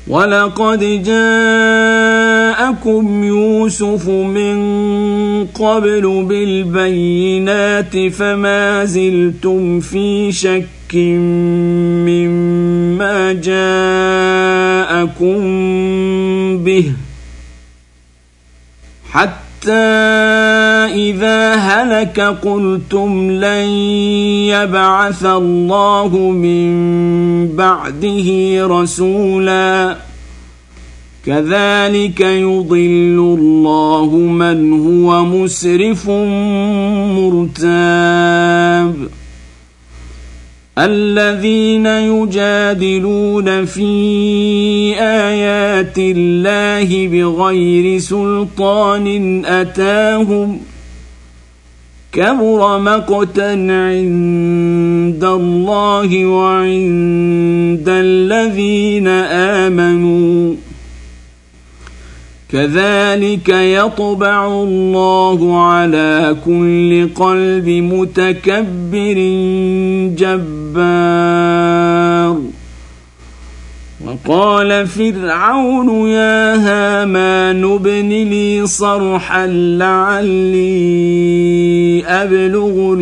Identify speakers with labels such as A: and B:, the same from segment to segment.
A: ولقد جاءكم يوسف من قبل بالبينات فما زلتم في شك مما جاءكم به حتى إذا هلك قلتم لن يبعث الله من بعده رسولا كذلك يضل الله من هو مسرف مرتاب الذين يجادلون في آيات الله بغير سلطان أتاهم كبر مقتا عند الله وعند الذين آمنوا كذلك يطبع الله على كل قلب متكبر جبار وقال فرعون يا هامان ابن لي صرحا لعلي أبلغ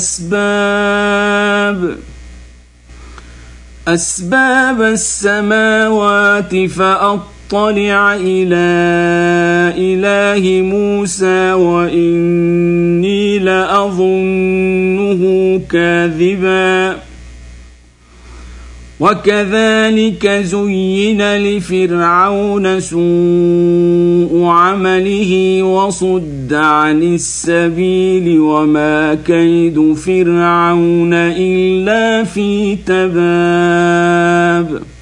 A: أسباب السماوات فأطلع إلى إله موسى وإني لأظنه كاذبا وكذلك زين لفرعون سوء عمله وصد عن السبيل وما كيد فرعون إلا في تباب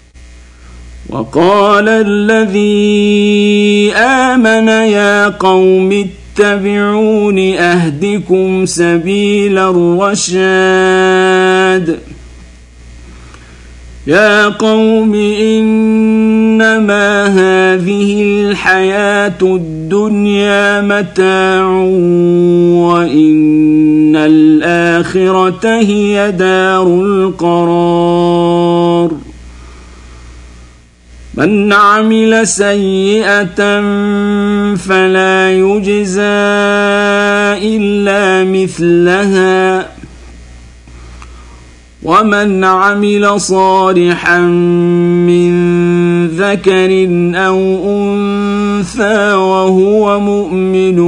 A: وقال الذي آمن يا قوم اتبعون أهدكم سبيل الرشاد يا قوم إنما هذه الحياة الدنيا متاع وإن الآخرة هي دار القرار من عمل سيئة فلا يجزى إلا مثلها ومن عمل صالحا من ذكر أو أنثى وهو مؤمن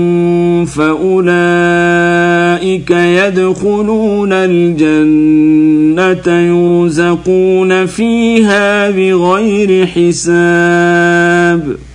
A: فأولئك يدخلون الجنة يرزقون فيها بغير حساب